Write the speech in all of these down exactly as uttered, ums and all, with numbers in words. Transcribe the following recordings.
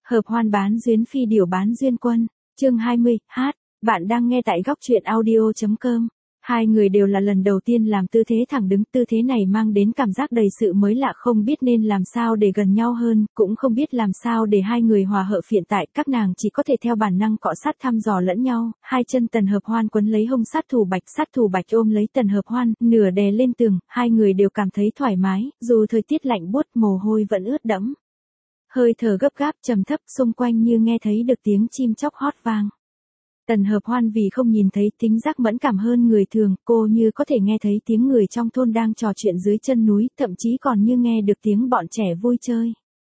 Hợp hoan bán duyên phi điểu bán duyên quân, chương hai mươi, hát, bạn đang nghe tại góc truyện audio.com. Hai người đều là lần đầu tiên làm tư thế thẳng đứng, tư thế này mang đến cảm giác đầy sự mới lạ, không biết nên làm sao để gần nhau hơn, cũng không biết làm sao để hai người hòa hợp. Hiện tại các nàng chỉ có thể theo bản năng cọ sát thăm dò lẫn nhau, hai chân Tần Hợp Hoan quấn lấy hông sát thủ Bạch, sát thủ Bạch ôm lấy Tần Hợp Hoan, nửa đè lên tường, hai người đều cảm thấy thoải mái, dù thời tiết lạnh buốt, mồ hôi vẫn ướt đẫm. Hơi thở gấp gáp trầm thấp, xung quanh như nghe thấy được tiếng chim chóc hót vang. Tần Hợp Hoan vì không nhìn thấy, tính giác mẫn cảm hơn người thường, cô như có thể nghe thấy tiếng người trong thôn đang trò chuyện dưới chân núi, thậm chí còn như nghe được tiếng bọn trẻ vui chơi.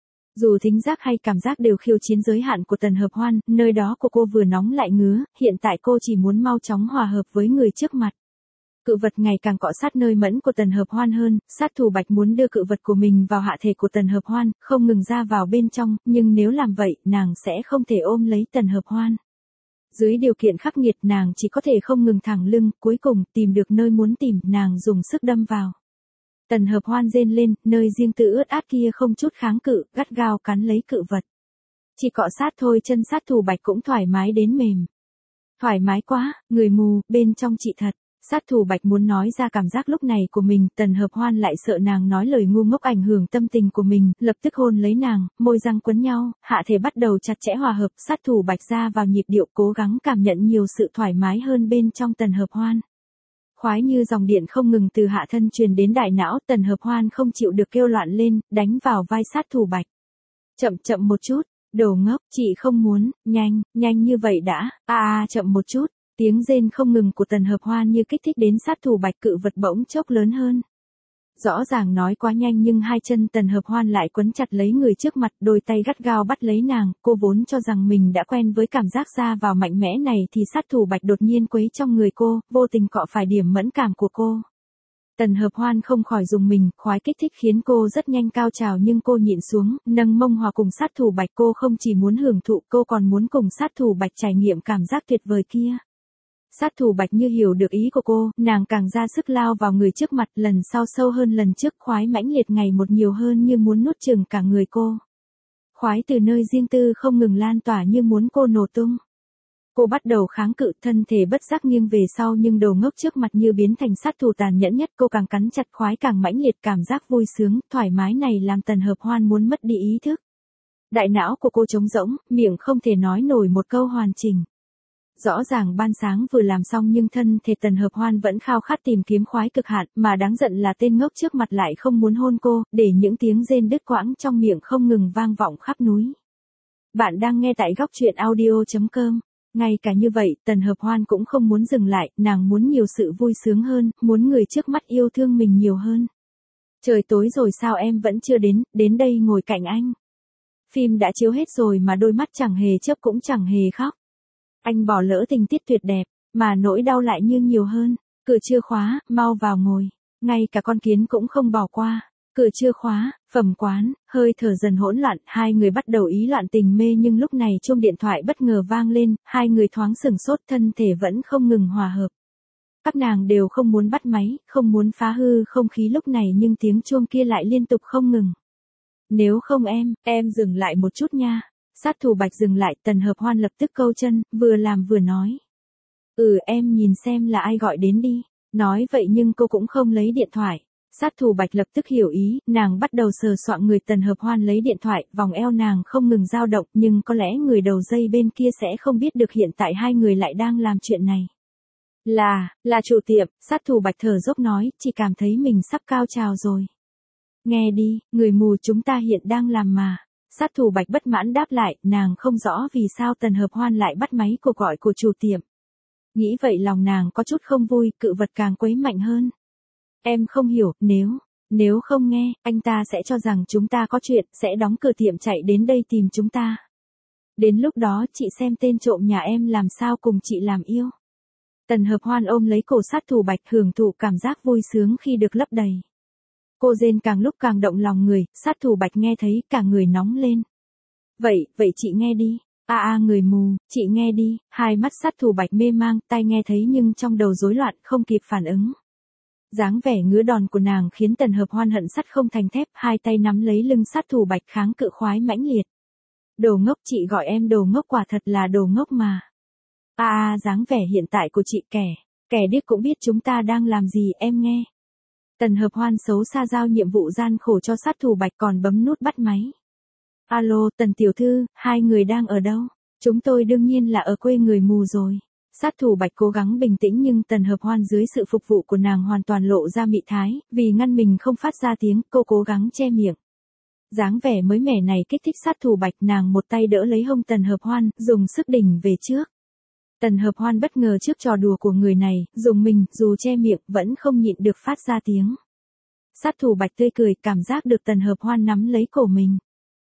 Dù thính giác hay cảm giác đều khiêu chiến giới hạn của Tần Hợp Hoan, nơi đó của cô vừa nóng lại ngứa, hiện tại cô chỉ muốn mau chóng hòa hợp với người trước mặt. Cự vật ngày càng cọ sát nơi mẫn của Tần Hợp Hoan hơn, sát thủ Bạch muốn đưa cự vật của mình vào hạ thể của Tần Hợp Hoan, không ngừng ra vào bên trong, nhưng nếu làm vậy, nàng sẽ không thể ôm lấy Tần Hợp Hoan. Dưới điều kiện khắc nghiệt, nàng chỉ có thể không ngừng thẳng lưng, cuối cùng tìm được nơi muốn tìm, nàng dùng sức đâm vào. Tần Hợp Hoan rên lên, nơi riêng tư ướt át kia không chút kháng cự, gắt gao cắn lấy cự vật. Chỉ cọ sát thôi, chân sát thủ Bạch cũng thoải mái đến mềm. Thoải mái quá, người mù, bên trong chị thật. Sát thủ Bạch muốn nói ra cảm giác lúc này của mình, Tần Hợp Hoan lại sợ nàng nói lời ngu ngốc ảnh hưởng tâm tình của mình, lập tức hôn lấy nàng, môi răng quấn nhau, hạ thể bắt đầu chặt chẽ hòa hợp, sát thủ Bạch ra vào nhịp điệu, cố gắng cảm nhận nhiều sự thoải mái hơn bên trong Tần Hợp Hoan. Khoái như dòng điện không ngừng từ hạ thân truyền đến đại não, Tần Hợp Hoan không chịu được kêu loạn lên, đánh vào vai sát thủ Bạch. Chậm chậm một chút, đồ ngốc, chị không muốn, nhanh, nhanh như vậy đã, a a chậm một chút. Tiếng rên không ngừng của Tần Hợp Hoan như kích thích đến sát thủ Bạch, cự vật bỗng chốc lớn hơn. Rõ ràng nói quá nhanh nhưng hai chân Tần Hợp Hoan lại quấn chặt lấy người trước mặt, đôi tay gắt gao bắt lấy nàng, cô vốn cho rằng mình đã quen với cảm giác ra vào mạnh mẽ này thì sát thủ Bạch đột nhiên quấy trong người cô, vô tình cọ phải điểm mẫn cảm của cô. Tần Hợp Hoan không khỏi dùng mình, khoái kích thích khiến cô rất nhanh cao trào nhưng cô nhịn xuống, nâng mông hòa cùng sát thủ Bạch, cô không chỉ muốn hưởng thụ, cô còn muốn cùng sát thủ Bạch trải nghiệm cảm giác tuyệt vời kia. Sát thủ Bạch như hiểu được ý của cô, nàng càng ra sức lao vào người trước mặt, lần sau sâu hơn lần trước, khoái mãnh liệt ngày một nhiều hơn như muốn nuốt chửng cả người cô. Khoái từ nơi riêng tư không ngừng lan tỏa như muốn cô nổ tung. Cô bắt đầu kháng cự, thân thể bất giác nghiêng về sau nhưng đầu ngốc trước mặt như biến thành sát thủ tàn nhẫn nhất, cô càng cắn chặt, khoái càng mãnh liệt, cảm giác vui sướng, thoải mái này làm Tần Hợp Hoan muốn mất đi ý thức. Đại não của cô trống rỗng, miệng không thể nói nổi một câu hoàn chỉnh. Rõ ràng ban sáng vừa làm xong nhưng thân thể Tần Hợp Hoan vẫn khao khát tìm kiếm khoái cực hạn, mà đáng giận là tên ngốc trước mặt lại không muốn hôn cô, để những tiếng rên đứt quãng trong miệng không ngừng vang vọng khắp núi. Bạn đang nghe tại góc truyện audio.com. Ngay cả như vậy, Tần Hợp Hoan cũng không muốn dừng lại, nàng muốn nhiều sự vui sướng hơn, muốn người trước mắt yêu thương mình nhiều hơn. Trời tối rồi sao em vẫn chưa đến, đến đây ngồi cạnh anh. Phim đã chiếu hết rồi mà đôi mắt chẳng hề chớp cũng chẳng hề khóc. Anh bỏ lỡ tình tiết tuyệt đẹp, mà nỗi đau lại như nhiều hơn. Cửa chưa khóa, mau vào ngồi. Ngay cả con kiến cũng không bỏ qua. Cửa chưa khóa, phẩm quán, hơi thở dần hỗn loạn, hai người bắt đầu ý loạn tình mê nhưng lúc này chuông điện thoại bất ngờ vang lên, hai người thoáng sửng sốt, thân thể vẫn không ngừng hòa hợp. Các nàng đều không muốn bắt máy, không muốn phá hư không khí lúc này nhưng tiếng chuông kia lại liên tục không ngừng. Nếu không em, em dừng lại một chút nha. Sát thủ Bạch dừng lại, Tần Hợp Hoan lập tức câu chân, vừa làm vừa nói. Ừ em nhìn xem là ai gọi đến đi. Nói vậy nhưng cô cũng không lấy điện thoại. Sát thủ Bạch lập tức hiểu ý, nàng bắt đầu sờ soạng người Tần Hợp Hoan lấy điện thoại, vòng eo nàng không ngừng dao động nhưng có lẽ người đầu dây bên kia sẽ không biết được hiện tại hai người lại đang làm chuyện này. Là, là chủ tiệm, sát thủ Bạch thở dốc nói, chỉ cảm thấy mình sắp cao trào rồi. Nghe đi, người mù chúng ta hiện đang làm mà. Sát thủ Bạch bất mãn đáp lại, nàng không rõ vì sao Tần Hợp Hoan lại bắt máy cuộc gọi của chủ tiệm. Nghĩ vậy lòng nàng có chút không vui, cự vật càng quấy mạnh hơn. Em không hiểu, nếu, nếu không nghe, anh ta sẽ cho rằng chúng ta có chuyện, sẽ đóng cửa tiệm chạy đến đây tìm chúng ta. Đến lúc đó chị xem tên trộm nhà em làm sao cùng chị làm yêu. Tần Hợp Hoan ôm lấy cổ sát thủ Bạch, hưởng thụ cảm giác vui sướng khi được lấp đầy. Cô rên càng lúc càng động lòng người, sát thủ Bạch nghe thấy cả người nóng lên. Vậy, vậy chị nghe đi. A a người mù, chị nghe đi. Hai mắt sát thủ Bạch mê mang, tai nghe thấy nhưng trong đầu rối loạn, không kịp phản ứng. Dáng vẻ ngứa đòn của nàng khiến Tần Hợp Hoan hận sắt không thành thép, hai tay nắm lấy lưng sát thủ Bạch kháng cự khoái mãnh liệt. Đồ ngốc, chị gọi em đồ ngốc quả thật là đồ ngốc mà. À à, dáng vẻ hiện tại của chị kẻ, kẻ điếc cũng biết chúng ta đang làm gì, em nghe. Tần Hợp Hoan xấu xa giao nhiệm vụ gian khổ cho sát thủ Bạch còn bấm nút bắt máy. Alo, Tần tiểu thư, hai người đang ở đâu? Chúng tôi đương nhiên là ở quê người mù rồi. Sát thủ Bạch cố gắng bình tĩnh nhưng Tần Hợp Hoan dưới sự phục vụ của nàng hoàn toàn lộ ra mị thái, vì ngăn mình không phát ra tiếng, cô cố gắng che miệng. Dáng vẻ mới mẻ này kích thích sát thủ Bạch, nàng một tay đỡ lấy hông Tần Hợp Hoan, dùng sức đỉnh về trước. Tần Hợp Hoan bất ngờ trước trò đùa của người này, dùng mình, dù che miệng, vẫn không nhịn được phát ra tiếng. Sát thủ Bạch tươi cười, cảm giác được Tần Hợp Hoan nắm lấy cổ mình.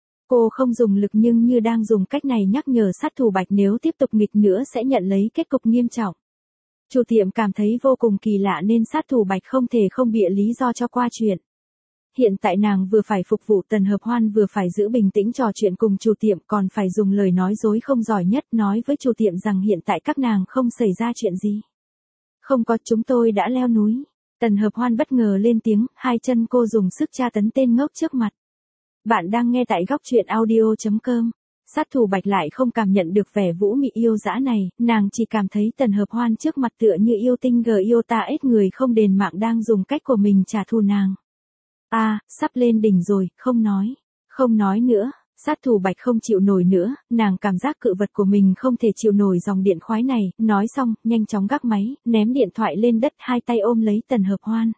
Cô không dùng lực nhưng như đang dùng cách này nhắc nhở sát thủ Bạch nếu tiếp tục nghịch nữa sẽ nhận lấy kết cục nghiêm trọng. Chủ tiệm cảm thấy vô cùng kỳ lạ nên sát thủ Bạch không thể không bịa lý do cho qua chuyện. Hiện tại nàng vừa phải phục vụ Tần Hợp Hoan vừa phải giữ bình tĩnh trò chuyện cùng chủ tiệm còn phải dùng lời nói dối không giỏi nhất nói với chủ tiệm rằng hiện tại các nàng không xảy ra chuyện gì. Không có, chúng tôi đã leo núi. Tần Hợp Hoan bất ngờ lên tiếng, hai chân cô dùng sức tra tấn tên ngốc trước mặt. Bạn đang nghe tại góc truyện audio chấm com. Sát thủ Bạch lại không cảm nhận được vẻ vũ mị yêu dã này, nàng chỉ cảm thấy Tần Hợp Hoan trước mặt tựa như yêu tinh gờ yêu ta ết người không đền mạng đang dùng cách của mình trả thù nàng. À, sắp lên đỉnh rồi, không nói. Không nói nữa, sát thủ Bạch không chịu nổi nữa, nàng cảm giác cự vật của mình không thể chịu nổi dòng điện khoái này, nói xong, nhanh chóng gác máy, ném điện thoại lên đất, hai tay ôm lấy Tần Hợp Hoan.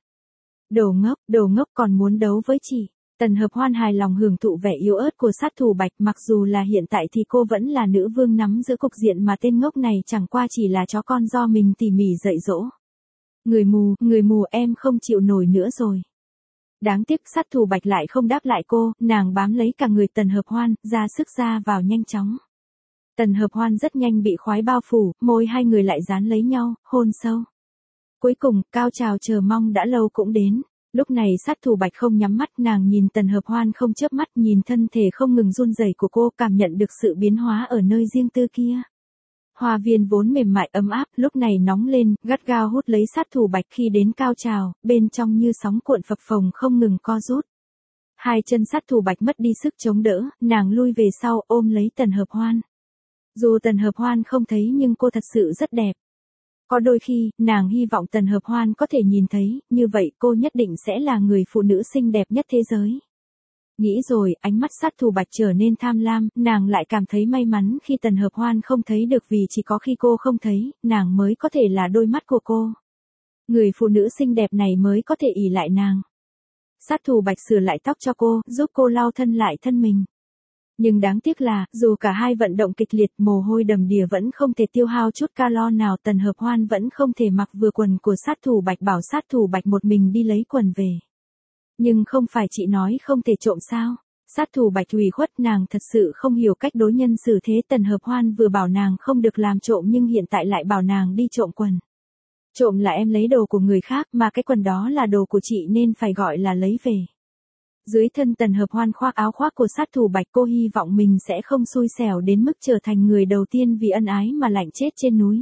Đồ ngốc, đồ ngốc còn muốn đấu với chị. Tần Hợp Hoan hài lòng hưởng thụ vẻ yếu ớt của sát thủ Bạch, mặc dù là hiện tại thì cô vẫn là nữ vương nắm giữ cục diện mà tên ngốc này chẳng qua chỉ là chó con do mình tỉ mỉ dạy dỗ. Người mù, người mù em không chịu nổi nữa rồi. Đáng tiếc sát thủ Bạch lại không đáp lại cô, nàng bám lấy cả người Tần Hợp Hoan, ra sức ra vào nhanh chóng. Tần Hợp Hoan rất nhanh bị khoái bao phủ, môi hai người lại dán lấy nhau, hôn sâu. Cuối cùng, cao trào chờ mong đã lâu cũng đến. Lúc này sát thủ Bạch không nhắm mắt, nàng nhìn Tần Hợp Hoan không chớp mắt, nhìn thân thể không ngừng run rẩy của cô, cảm nhận được sự biến hóa ở nơi riêng tư kia. Hoa viên vốn mềm mại ấm áp, lúc này nóng lên, gắt gao hút lấy sát thủ Bạch khi đến cao trào, bên trong như sóng cuộn phập phồng không ngừng co rút. Hai chân sát thủ Bạch mất đi sức chống đỡ, nàng lui về sau ôm lấy Tần Hợp Hoan. Dù Tần Hợp Hoan không thấy nhưng cô thật sự rất đẹp. Có đôi khi, nàng hy vọng Tần Hợp Hoan có thể nhìn thấy, như vậy cô nhất định sẽ là người phụ nữ xinh đẹp nhất thế giới. Nghĩ rồi, ánh mắt sát thủ Bạch trở nên tham lam, nàng lại cảm thấy may mắn khi Tần Hợp Hoan không thấy được vì chỉ có khi cô không thấy, nàng mới có thể là đôi mắt của cô. Người phụ nữ xinh đẹp này mới có thể ỷ lại nàng. Sát thủ Bạch sửa lại tóc cho cô, giúp cô lau thân lại thân mình. Nhưng đáng tiếc là, dù cả hai vận động kịch liệt, mồ hôi đầm đìa vẫn không thể tiêu hao chút calo nào, Tần Hợp Hoan vẫn không thể mặc vừa quần của sát thủ Bạch, bảo sát thủ Bạch một mình đi lấy quần về. Nhưng không phải chị nói không thể trộm sao? Sát thủ Bạch ủy khuất, nàng thật sự không hiểu cách đối nhân xử thế. Tần Hợp Hoan vừa bảo nàng không được làm trộm nhưng hiện tại lại bảo nàng đi trộm quần. Trộm là em lấy đồ của người khác, mà cái quần đó là đồ của chị nên phải gọi là lấy về. Dưới thân Tần Hợp Hoan khoác áo khoác của sát thủ Bạch, cô hy vọng mình sẽ không xui xẻo đến mức trở thành người đầu tiên vì ân ái mà lạnh chết trên núi.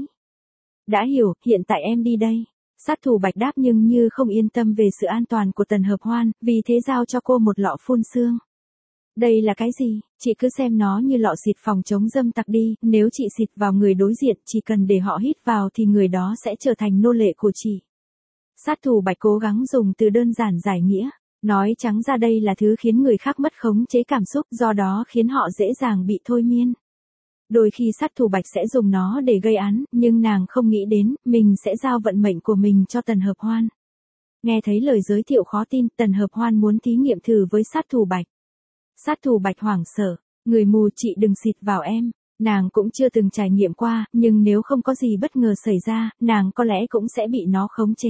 Đã hiểu, hiện tại em đi đây. Sát thủ Bạch đáp nhưng như không yên tâm về sự an toàn của Tần Hợp Hoan, vì thế giao cho cô một lọ phun sương. Đây là cái gì? Chị cứ xem nó như lọ xịt phòng chống dâm tặc đi, nếu chị xịt vào người đối diện, chỉ cần để họ hít vào thì người đó sẽ trở thành nô lệ của chị. Sát thủ Bạch cố gắng dùng từ đơn giản giải nghĩa, nói trắng ra đây là thứ khiến người khác mất khống chế cảm xúc, do đó khiến họ dễ dàng bị thôi miên. Đôi khi sát thủ Bạch sẽ dùng nó để gây án, nhưng nàng không nghĩ đến, mình sẽ giao vận mệnh của mình cho Tần Hợp Hoan. Nghe thấy lời giới thiệu khó tin, Tần Hợp Hoan muốn thí nghiệm thử với sát thủ Bạch. Sát thủ Bạch hoảng sợ, người mù, chị đừng xịt vào em. Nàng cũng chưa từng trải nghiệm qua, nhưng nếu không có gì bất ngờ xảy ra, nàng có lẽ cũng sẽ bị nó khống chế.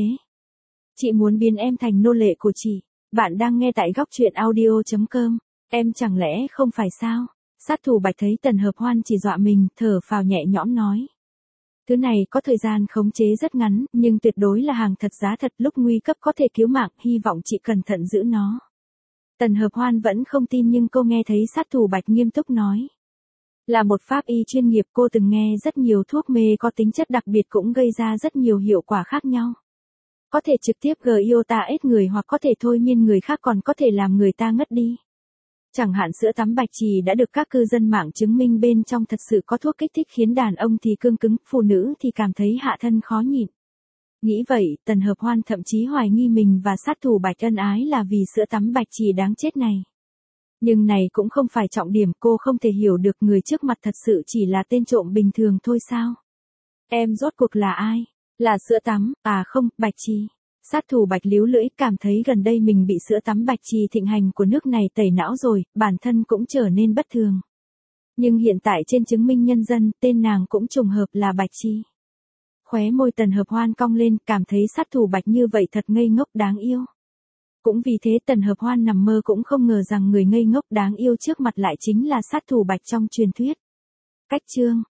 Chị muốn biến em thành nô lệ của chị. Bạn đang nghe tại góc truyện audio chấm com. Em chẳng lẽ không phải sao? Sát thủ Bạch thấy Tần Hợp Hoan chỉ dọa mình, thở phào nhẹ nhõm nói. Thứ này có thời gian khống chế rất ngắn, nhưng tuyệt đối là hàng thật giá thật, lúc nguy cấp có thể cứu mạng, hy vọng chị cẩn thận giữ nó. Tần Hợp Hoan vẫn không tin nhưng cô nghe thấy sát thủ Bạch nghiêm túc nói. Là một pháp y chuyên nghiệp, cô từng nghe rất nhiều thuốc mê có tính chất đặc biệt cũng gây ra rất nhiều hiệu quả khác nhau. Có thể trực tiếp gây yêu ta ết người hoặc có thể thôi miên người khác, còn có thể làm người ta ngất đi. Chẳng hạn sữa tắm bạch trì đã được các cư dân mạng chứng minh bên trong thật sự có thuốc kích thích khiến đàn ông thì cương cứng, phụ nữ thì cảm thấy hạ thân khó nhịn. Nghĩ vậy, Tần Hợp Hoan thậm chí hoài nghi mình và sát thủ Bạch ân ái là vì sữa tắm bạch trì đáng chết này. Nhưng này cũng không phải trọng điểm, cô không thể hiểu được người trước mặt thật sự chỉ là tên trộm bình thường thôi sao? Em rốt cuộc là ai? Là sữa tắm, à không, bạch trì. Sát thủ Bạch líu lưỡi, cảm thấy gần đây mình bị sữa tắm bạch trì thịnh hành của nước này tẩy não rồi, bản thân cũng trở nên bất thường. Nhưng hiện tại trên chứng minh nhân dân, tên nàng cũng trùng hợp là Bạch Trì. Khóe môi Tần Hợp Hoan cong lên, cảm thấy sát thủ Bạch như vậy thật ngây ngốc đáng yêu. Cũng vì thế Tần Hợp Hoan nằm mơ cũng không ngờ rằng người ngây ngốc đáng yêu trước mặt lại chính là sát thủ Bạch trong truyền thuyết. Cách chương